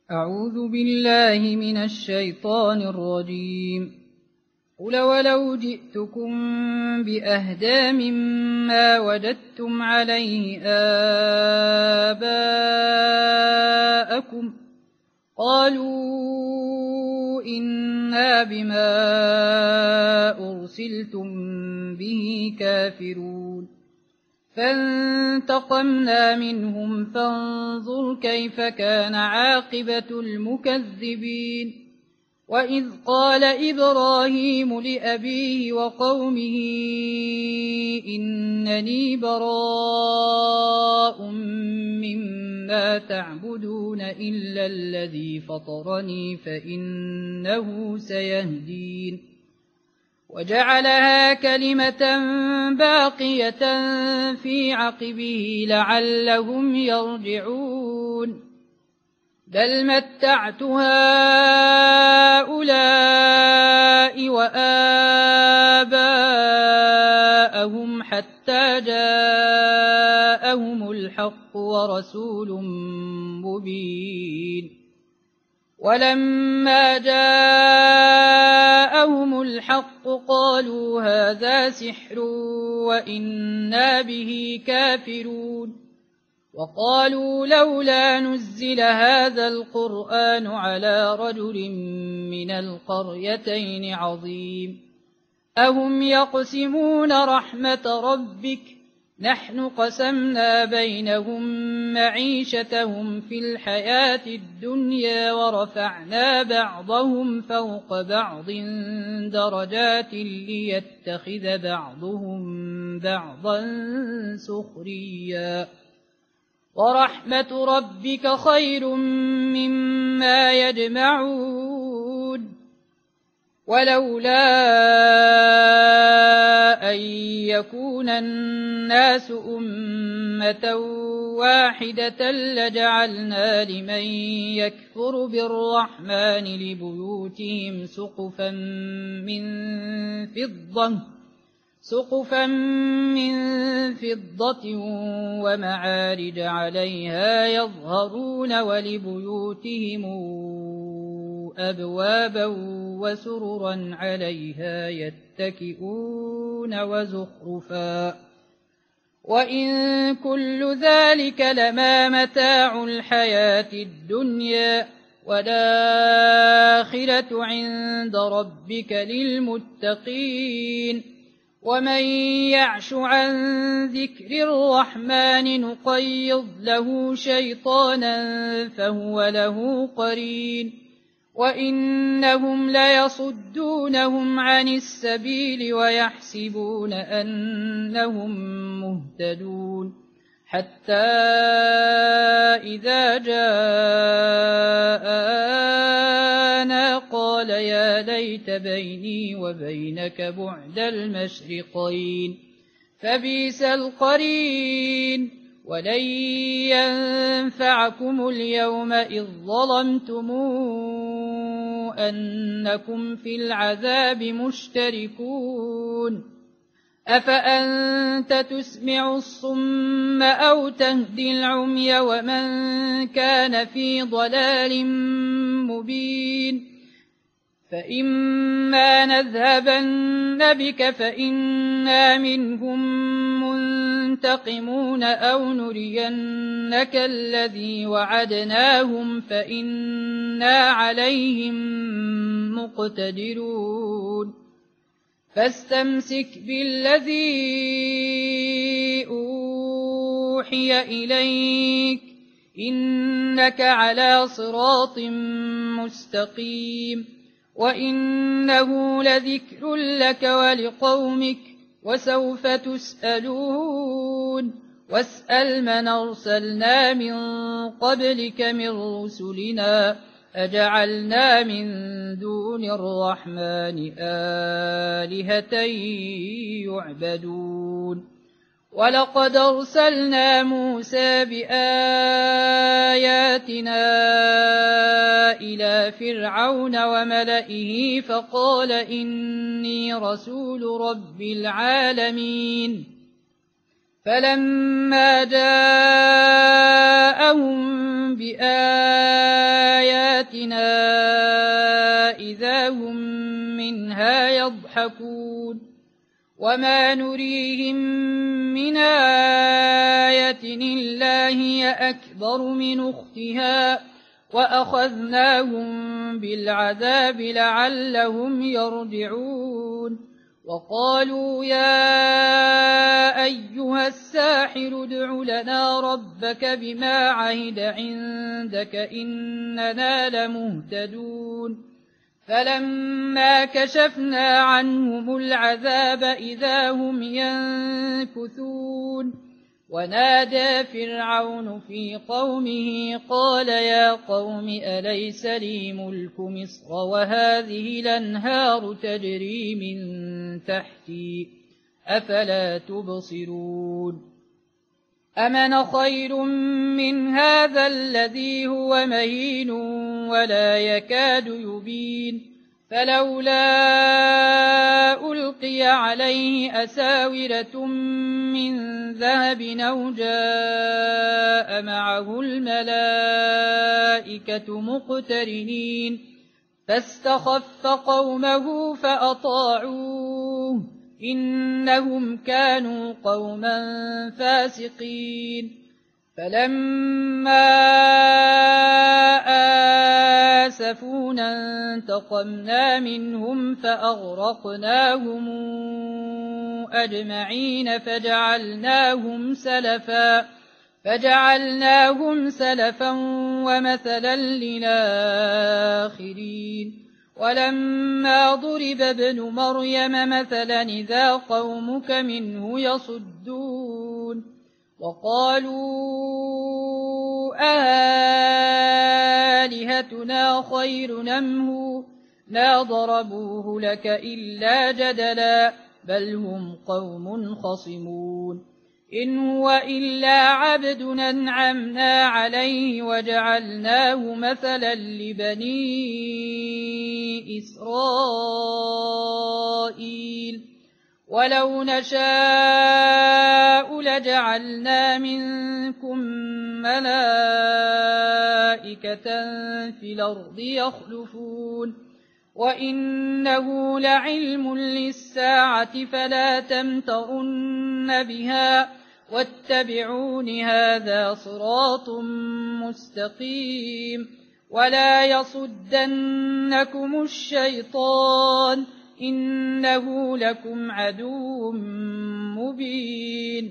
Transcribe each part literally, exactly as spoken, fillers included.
أعوذ بالله من الشيطان الرجيم. قل ولو جئتكم بأهدى مما وجدتم عليه آباءكم قالوا إنا بما أرسلتم به كافرون فانتقمنا منهم فانظر كيف كان عاقبة المكذبين. وإذ قال إبراهيم لأبيه وقومه إنني براء مما تعبدون إلا الذي فطرني فإنه سيهدين. وجعلها كلمة باقية في عقبه لعلهم يرجعون. بل متعت هؤلاء وآباءهم حتى جاءهم الحق ورسول مبين. ولما جاءهم الحق قالوا هذا سحر وإنا به كافرون. وقالوا لولا نزل هذا القرآن على رجل من القريتين عظيم. أهم يقسمون رحمة ربك نحن قسمنا بينهم معيشتهم في الحياة الدنيا ورفعنا بعضهم فوق بعض درجات ليتخذ بعضهم بعضا سخريا ورحمة ربك خير مما يجمعون. ولولا أن يكون الناس أمة واحدة لجعلنا لمن يكفر بالرحمن لبيوتهم سقفا من فضة سقفا من فضة ومعارج عليها يظهرون ولبيوتهم أبوابا وسررا عليها يتكئون وزخرفا. وإن كل ذلك لما متاع الحياة الدنيا والآخرة عند ربك للمتقين. ومن يعش عن ذكر الرحمن نقيض له شيطانا فهو له قرين. وإنهم ليصدونهم عن السبيل ويحسبون أنهم مهتدون حتى إذا جاءنا قال يا ليت بيني وبينك بعد المشرقين فبئس القرين. ولن ينفعكم اليوم إذ ظلمتم أنكم في العذاب مشتركون. أفأنت تسمع الصم أو تهدي العمي ومن كان في ضلال مبين. فإما نذهبن بك فإنا منهم منتقمون أو نرينك الذي وعدناهم فإنا عليهم مقتدرون. فاستمسك بالذي أوحي إليك إنك على صراط مستقيم. وإنه لذكر لك ولقومك وسوف تسألون. واسأل من أرسلنا من قبلك من رسلنا أجعلنا من دون الرحمن آلهة يعبدون. ولقد أرسلنا موسى بآياتنا إلى فرعون وملئه فقال إني رسول رب العالمين. فلما جاءهم بآياتنا آياتنا إذا هم منها يضحكون وما نريهم من آية إلا هي أكبر من أختها وأخذناهم بالعذاب لعلهم يرجعون وقالوا يا أيها الساحر ادع لنا ربك بما عهد عندك إننا لمهتدون فلما كشفنا عنهم العذاب إذا هم ينكثون ونادى فرعون في قومه قال يا قوم أليس لي ملك مصر وهذه الأنهار تجري من تحتي أفلا تبصرون أمن خير من هذا الذي هو مهين ولا يكاد يبين فلولا ألقي عليه أساورة من ذهب أو جاء معه الملائكة مقترنين فاستخف قومه فأطاعوه إنهم كانوا قوما فاسقين فلما آسفونا انتقمنا منهم فأغرقناهم أجمعين فجعلناهم سلفا فجعلناهم سلفا ومثلا للآخرين ولما ضرب ابن مريم مثلا إذا قومك منه يصدون وقالوا آلهتنا خير أم هو ما ضربوه لك إلا جدلا بل هم قوم خصمون إن هو إلا عبد أنعمنا عليه وجعلناه مثلا لبني إسرائيل ولو نشاء لجعلنا منكم ملائكة في الأرض يخلفون وإنه لعلم للساعة فلا تمترن بها واتبعون هذا صراط مستقيم ولا يصدنكم الشيطان إنه لكم عدو مبين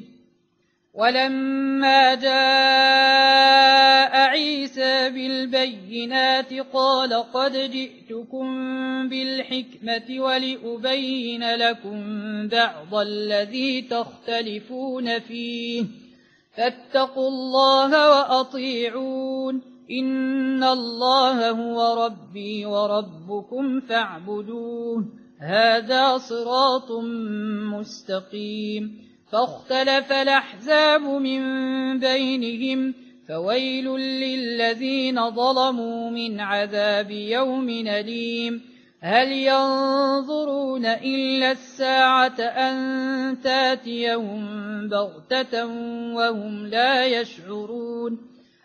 ولما جاء عيسى بالبينات قال قد جئتكم بالحكمة ولأبين لكم بعض الذي تختلفون فيه فاتقوا الله وأطيعون إن الله هو ربي وربكم فاعبدوه هذا صراط مستقيم فاختلف الأحزاب من بينهم فويل للذين ظلموا من عذاب يوم أليم هل ينظرون إلا الساعة أن تاتيهم بغتة وهم لا يشعرون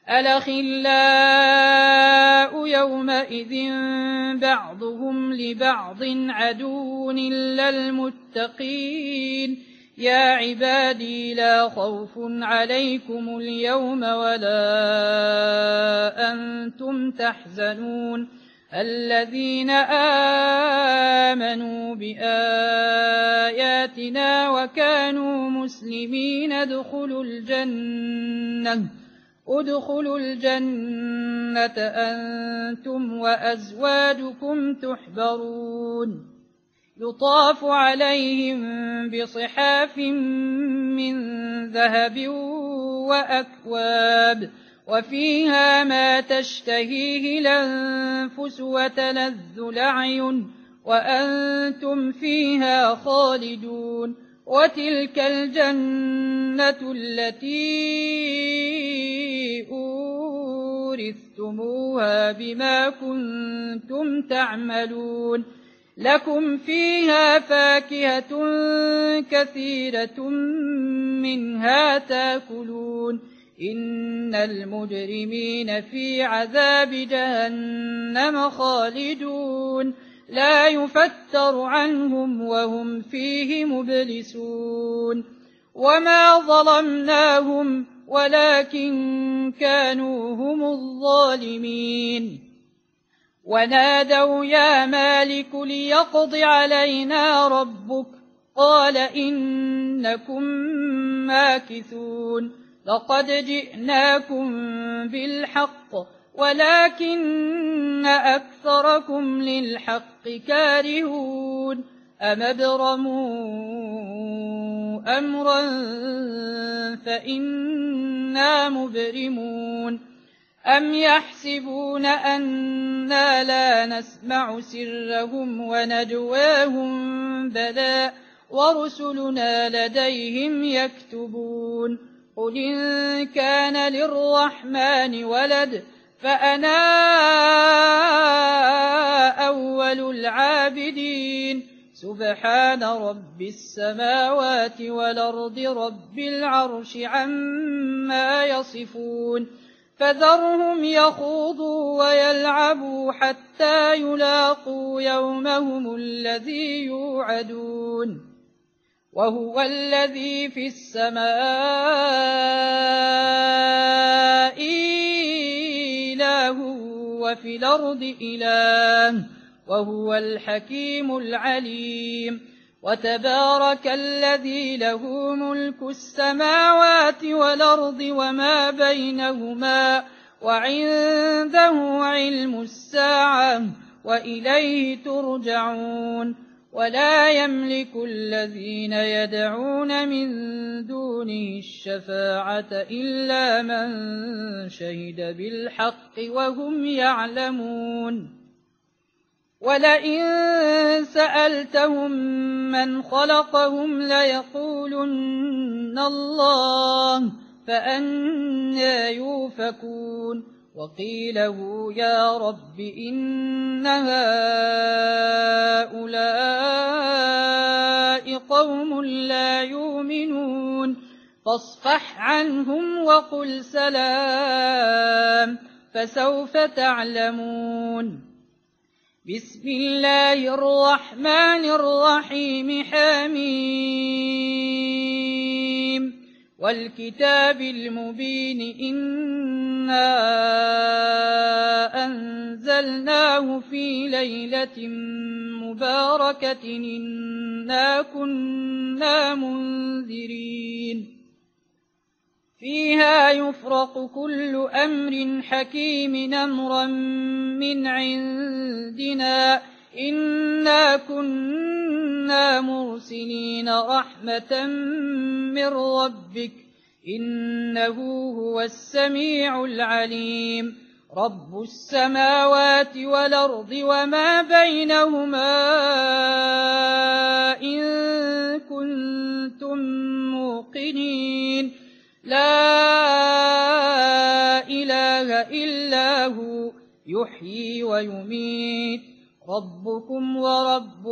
الأخلاء يومئذ بعضهم لبعض عدو إلا المتقين يا عبادي لا خوف عليكم اليوم ولا أنتم تحزنون الذين آمنوا بآياتنا وكانوا مسلمين ادخلوا الجنة ادخلوا الجنة أنتم وأزواجكم تحبرون يطاف عليهم بصحاف من ذهب وأكواب وفيها ما تشتهيه الأنفس وتلذ الأعين وأنتم فيها خالدون وتلك الجنة التي أورثتموها بما كنتم تعملون لكم فيها فاكهة كثيرة منها تاكلون إن المجرمين في عذاب جهنم خالدون لا يفتر عنهم وهم فيه مبلسون وما ظلمناهم ولكن كانوا هم الظالمين ونادوا يا مالك ليقض علينا ربك قال إنكم ماكثون لقد جئناكم بالحق ولكن أكثركم للحق كارهون أم ابرموا أمرا فإنا مبرمون أم يحسبون أنا لا نسمع سرهم ونجواهم بلى ورسلنا لديهم يكتبون قل إن كان للرحمن ولد فأنا أول العابدين سبحان رب السماوات والأرض رب العرش عما يصفون فذرهم يخوضوا ويلعبوا حتى يلاقوا يومهم الذي يوعدون وهو الذي في السماء إله وفي الأرض إله وهو الحكيم العليم وتبارك الذي له ملك السماوات والأرض وما بينهما وعنده علم الساعة وإليه ترجعون ولا يملك الذين يدعون من دونه الشفاعة إلا من شهد بالحق وهم يعلمون ولئن سألتهم من خلقهم ليقولن الله فأنى يوفكون وقيله يا رب إن هؤلاء قوم لا يؤمنون فاصفح عنهم وقل سلام فسوف تعلمون بسم الله الرحمن الرحيم حميم والكتاب المبين إنا أنزلناه في ليلة مباركة إنا كنا منذرين فيها يفرق كل أمر حكيم أمرا من عندنا إنا كنا مرسلين رحمة من ربك إنه هو السميع العليم رب السماوات والأرض وما بينهما إن كنتم موقنين لا إله إلا هو يحيي ويميت ربكم ورب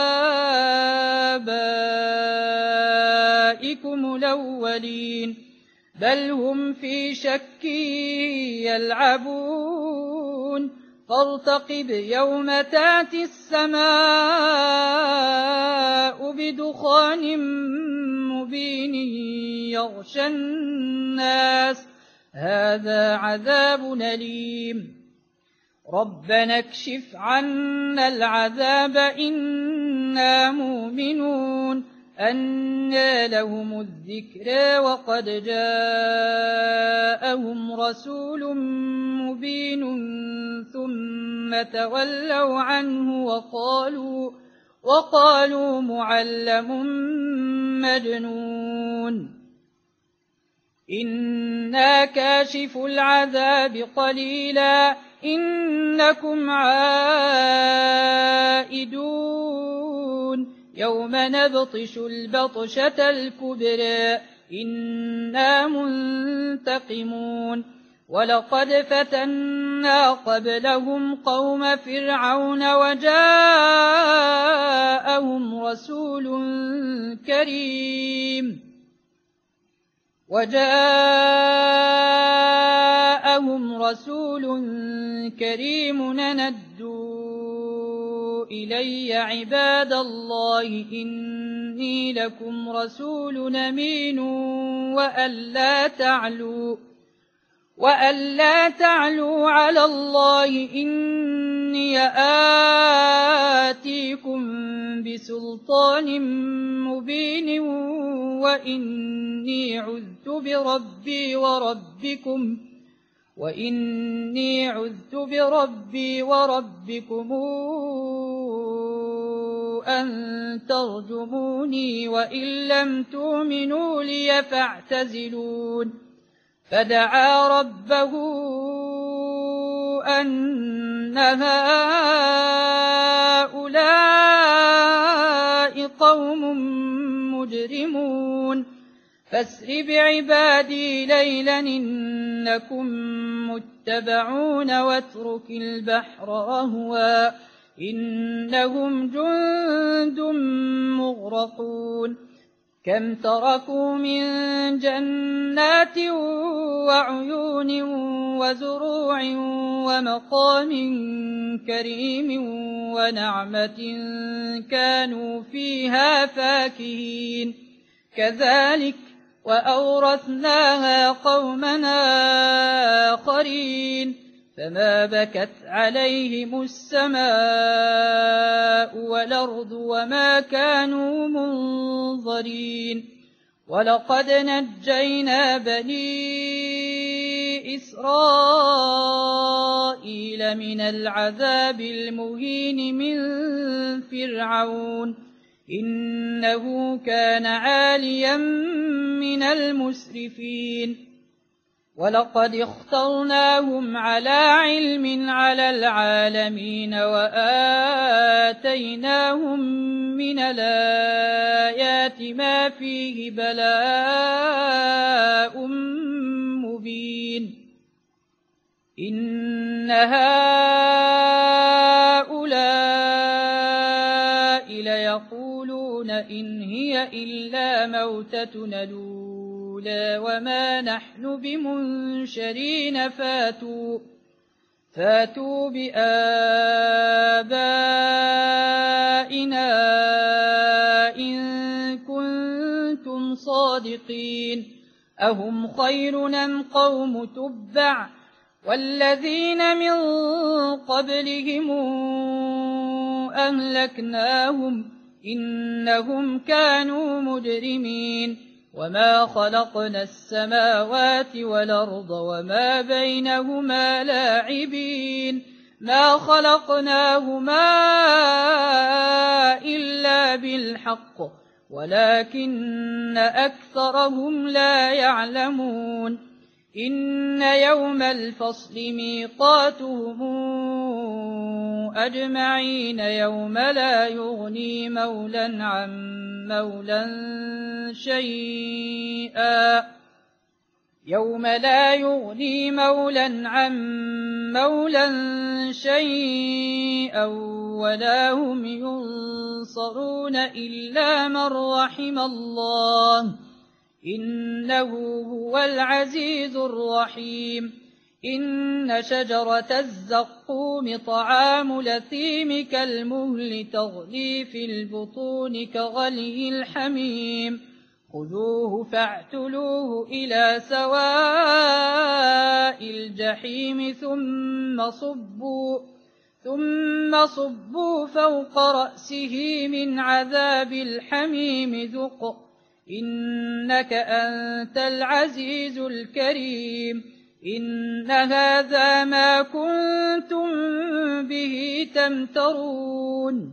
آبائكم الأولين بل هم في شك يلعبون فارتقب يوم تأتي السماء بدخان مبين يغشى الناس هذا عذاب أليم ربنا اكشف عنا العذاب إنا مؤمنون أنى لهم الذكرى وقد جاءهم رسول مبين ثم تولوا عنه وقالوا, وقالوا معلم مجنون إنا كاشف العذاب قليلا إنكم عائدون يوم نبطش البطشة الكبرى إنا منتقمون ولقد فتنا قبلهم قوم فرعون وجاءهم رسول كريم وجاءهم رسول كريم ندوا إلي عباد الله إني لكم رسول أمين وألا تعلوا وألا تعلوا على الله إني آتيكم بسلطان مبين وإني عذت بربي وربكم وإني عذت بربي وربكم أن ترجموني وإن لم تؤمنوا لي فاعتزلون فدعا ربه أن هؤلاء قوم مجرمون فاسر بعبادي ليلا إنكم متبعون واترك البحر رهوا إنهم جند مغرقون كم تركوا من جنات وعيون وزروع ومقام كريم ونعمة كانوا فيها فاكهين كذلك وأورثناها قومنا آخرين فما بكت عليهم السماء والأرض وما كانوا منظرين ولقد نجينا بني إسرائيل من العذاب المهين من فرعون إنه كان عاليا من المسرفين ولقد اخترناهم على علم على العالمين وآتيناهم من الآيات ما فيه بلاء مبين إن هؤلاء ليقولون إن هي إلا موتتنا الأولى وما نحن بمنشرين فاتوا فاتوا بآبائنا إن كنتم صادقين أهم خير أم قوم تبع والذين من قبلهم أهلكناهم إنهم كانوا مجرمين وما خلقنا السماوات والأرض وما بينهما لاعبين ما خلقناهما إلا بالحق ولكن أكثرهم لا يعلمون إن يوم الفصل ميقاتهم أجمعين يوم لا يغني مولا عن مولا شيئا يوم لا يغني مولا عن مولا شيئا ولا هم ينصرون إلا من رحم الله إنه هو العزيز الرحيم إن شجرة الزقوم طعام لثيم كالمهل تغلي في البطون كغلي الحميم خذوه فاعتلوه إلى سواء الجحيم ثم صبوا ثم صبوا فوق رأسه من عذاب الحميم ذق إنك أنت العزيز الكريم إن هذا ما كنتم به تمترون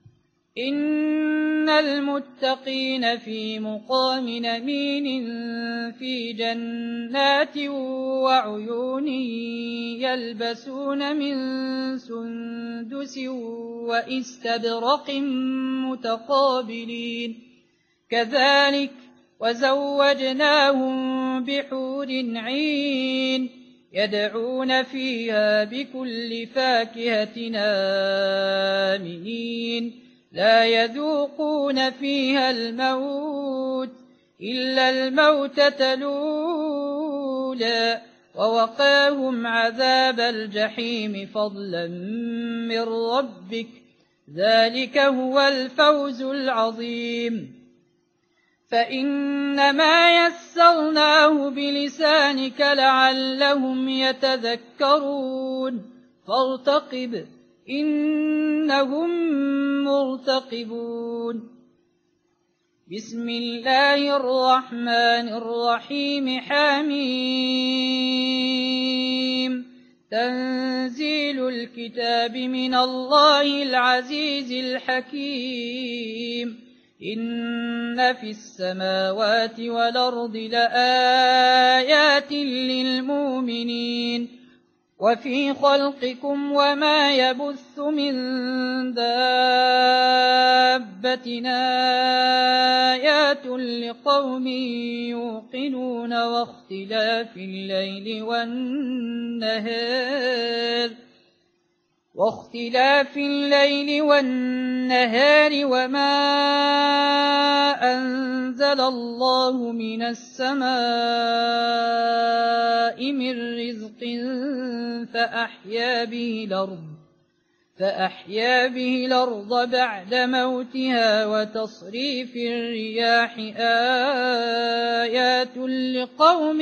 إن المتقين في مقام أمين في جنات وعيون يلبسون من سندس وإستبرق متقابلين كذلك وزوجناهم بحور عين يدعون فيها بكل فاكهة آمنين لا يذوقون فيها الموت إلا الموتة الأولى ووقاهم عذاب الجحيم فضلا من ربك ذلك هو الفوز العظيم فإنما يسرناه بلسانك لعلهم يتذكرون فارتقب إنهم مرتقبون بسم الله الرحمن الرحيم حميم تنزيل الكتاب من الله العزيز الحكيم إن في السماوات والأرض لآيات للمؤمنين وفي خلقكم وما يبث من دابة آيات لقوم يوقنون واختلاف الليل والنهار واختلاف الليل والنهار وما أنزل الله من السماء من رزق فأحيا به الأرض فأحيا به الأرض بعد موتها وتصريف الرياح آيات لقوم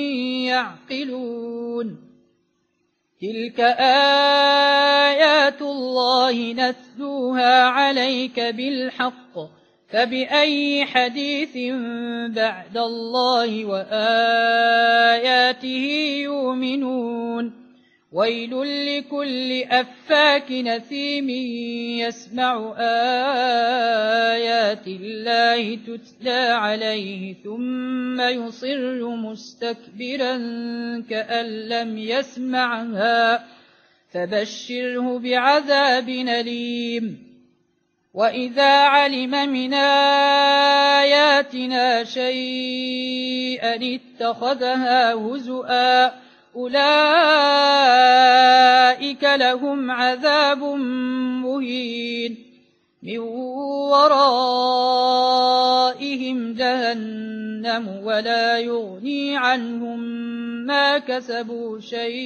يعقلون تلك آيات الله نتلوها عليك بالحق فبأي حديث بعد الله وآياته يؤمنون ويل لكل أفاك نثيم يسمع آيات الله تتلى عليه ثم يصر مستكبرا كأن لم يسمعها فبشره بعذاب أليم وإذا علم من آياتنا شيئا اتخذها هزؤا أولئك لهم عذاب مهين من ورائهم جهنم ولا يغني عنهم ما كسبوا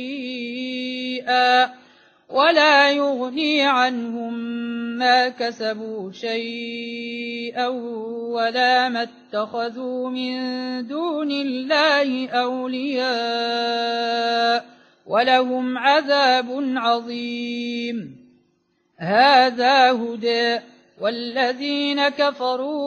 شيئا ولا يغني عنهم ما كسبوا شيئا ولا ما اتخذوا من دون الله أولياء ولهم عذاب عظيم هذا هدى والذين كفروا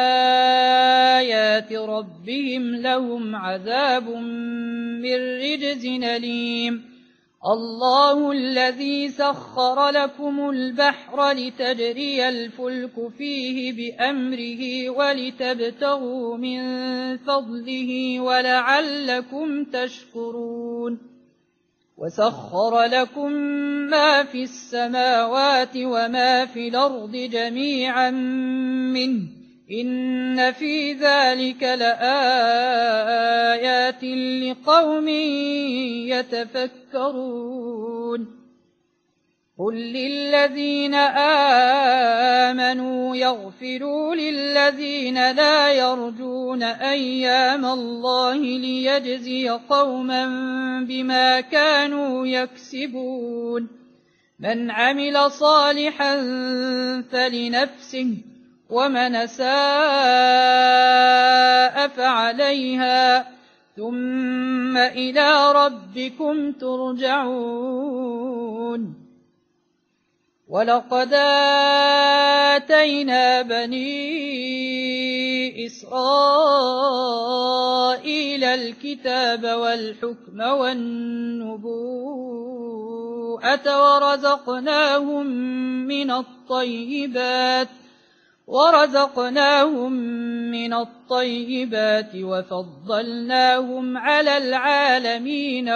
بآيات ربهم لهم عذاب من رجز أليم الله الذي سخر لكم البحر لتجري الفلك فيه بأمره ولتبتغوا من فضله ولعلكم تشكرون وسخر لكم ما في السماوات وما في الأرض جميعا منه إن في ذلك لآيات لقوم يتفكرون قل للذين آمنوا يغفروا للذين لا يرجون أيام الله ليجزي قوما بما كانوا يكسبون من عمل صالحا فلنفسه ومن أساء فعليها ثم إلى ربكم ترجعون ولقد آتينا بني إسرائيل الكتاب والحكم والنبوءة ورزقناهم من الطيبات ورزقناهم من الطيبات وفضلناهم على العالمين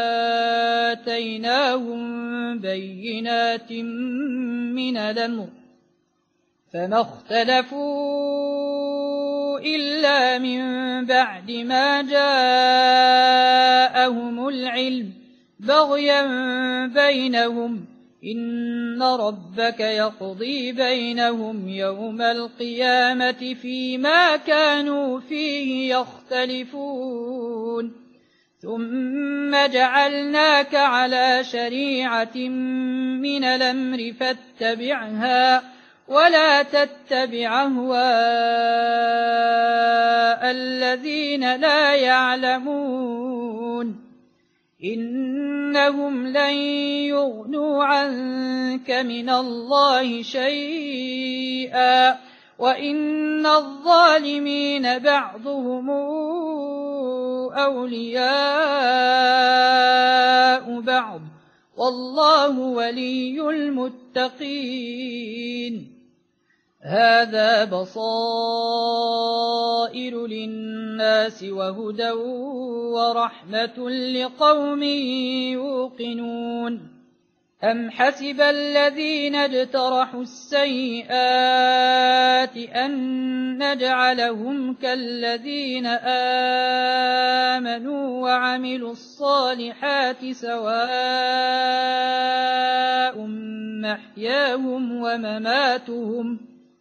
وآتيناهم بينات من الأمر فما اختلفوا إلا من بعد ما جاءهم العلم بغيا بينهم إن ربك يقضي بينهم يوم القيامة فيما كانوا فيه يختلفون ثم جعلناك على شريعة من الأمر فاتبعها ولا تتبع أهواء الذين لا يعلمون إنهم لن يغنوا عنك من الله شيئا وإن الظالمين بعضهم أولياء بعض والله ولي المتقين هذا بصائر للناس وهدى ورحمة لقوم يوقنون أم حسب الذين اجترحوا السيئات أن نجعلهم كالذين آمنوا وعملوا الصالحات سواء محياهم ومماتهم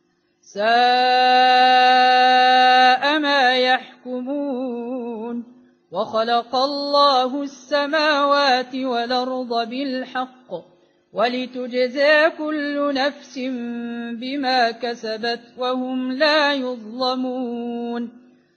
ساء ما يحكمون وخلق الله السماوات والأرض بالحق ولتجزى كل نفس بما كسبت وهم لا يظلمون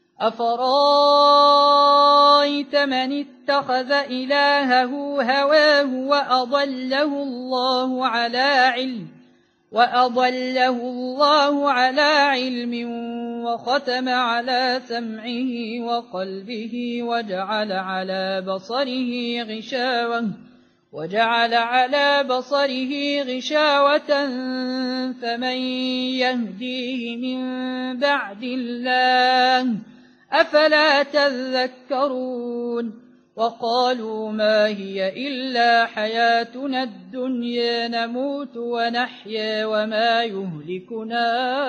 أفرأيت من اتخذ إلهه هواه وأضله الله على علم وأضله الله على علم وختم على سمعه وقلبه وجعل على بصره غشاوة وجعل على بصره غشاوة فمن يهديه من بعد الله أفلا تذكرون وقالوا ما هي إلا حياتنا الدنيا نموت ونحيا وما يهلكنا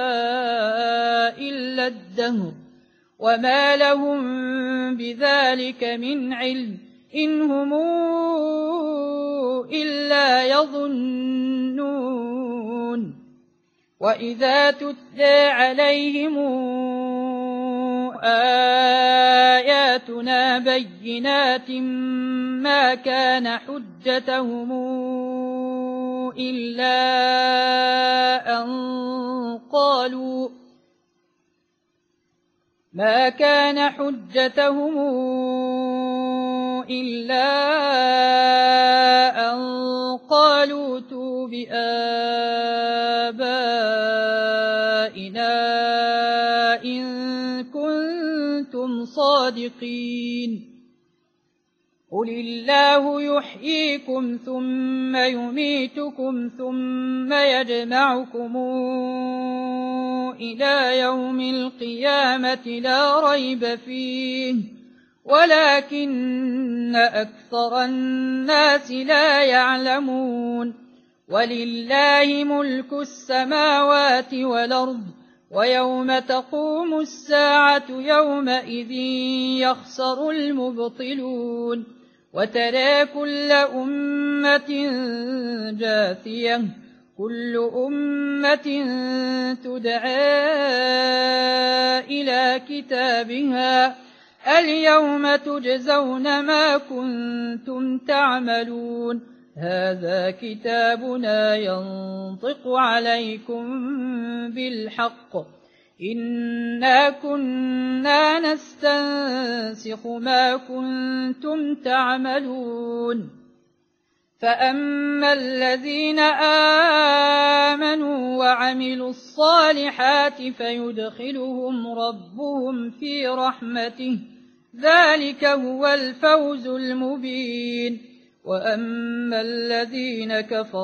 إلا الدهر وما لهم بذلك من علم إن هم إلا يظنون وإذا تتلى عليهم آياتنا بينات ما كان حجتهم إلا أن قالوا ما كان حجتهم إلا أن قالوا ائتوا بآبائنا إن كنتم صادقين قل الله يحييكم ثم يميتكم ثم يجمعكم إلى يوم القيامة لا ريب فيه ولكن أكثر الناس لا يعلمون ولله ملك السماوات والأرض ويوم تقوم الساعة يومئذ يخسر المبطلون وترى كل أمة جاثية كل أمة تدعى إلى كتابها اليوم تجزون ما كنتم تعملون هذا كتابنا ينطق عليكم بالحق إنا كنا نستنسخ ما كنتم تعملون فأما الذين آمنوا وعملوا الصالحات فيدخلهم ربهم في رحمته ذلك هو الفوز المبين وأما الذين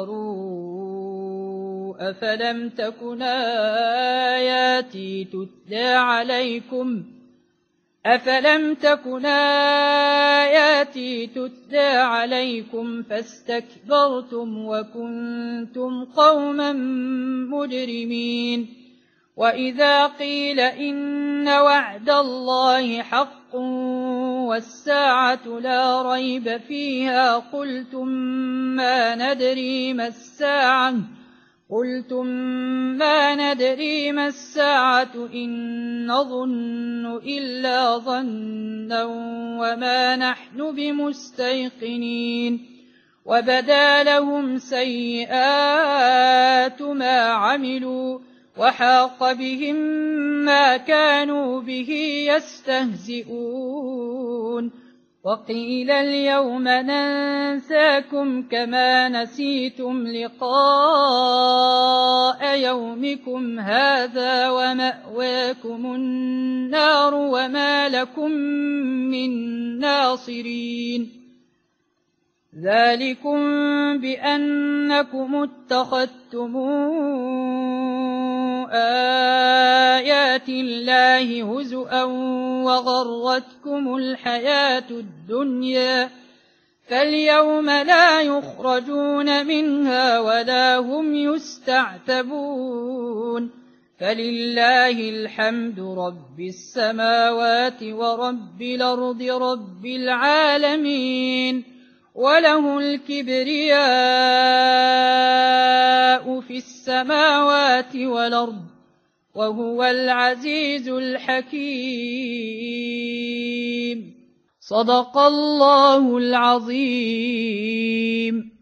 كفروا أفلم تكن آياتي تتلى عليكم أفلم تكن آياتي تتلى عليكم فاستكبرتم وكنتم قوما مجرمين وإذا قيل إن وعد الله حق والساعة لا ريب فيها قلتم ما ندري ما الساعة قلتم ما ندري ما الساعة إن نظن إلا ظنا وما نحن بمستيقنين وبدا لهم سيئات ما عملوا وحاق بهم ما كانوا به يستهزئون وقيل اليوم ننساكم كما نسيتم لقاء يومكم هذا ومأواكم النار وما لكم من ناصرين ذلكم بأنكم اتخذتم آيات الله هزؤا وغرتكم الحياة الدنيا فاليوم لا يخرجون منها ولا هم يستعتبون فلله الحمد رب السماوات ورب الأرض رب العالمين وله الكبرياء في السماوات والأرض وهو العزيز الحكيم صدق الله العظيم.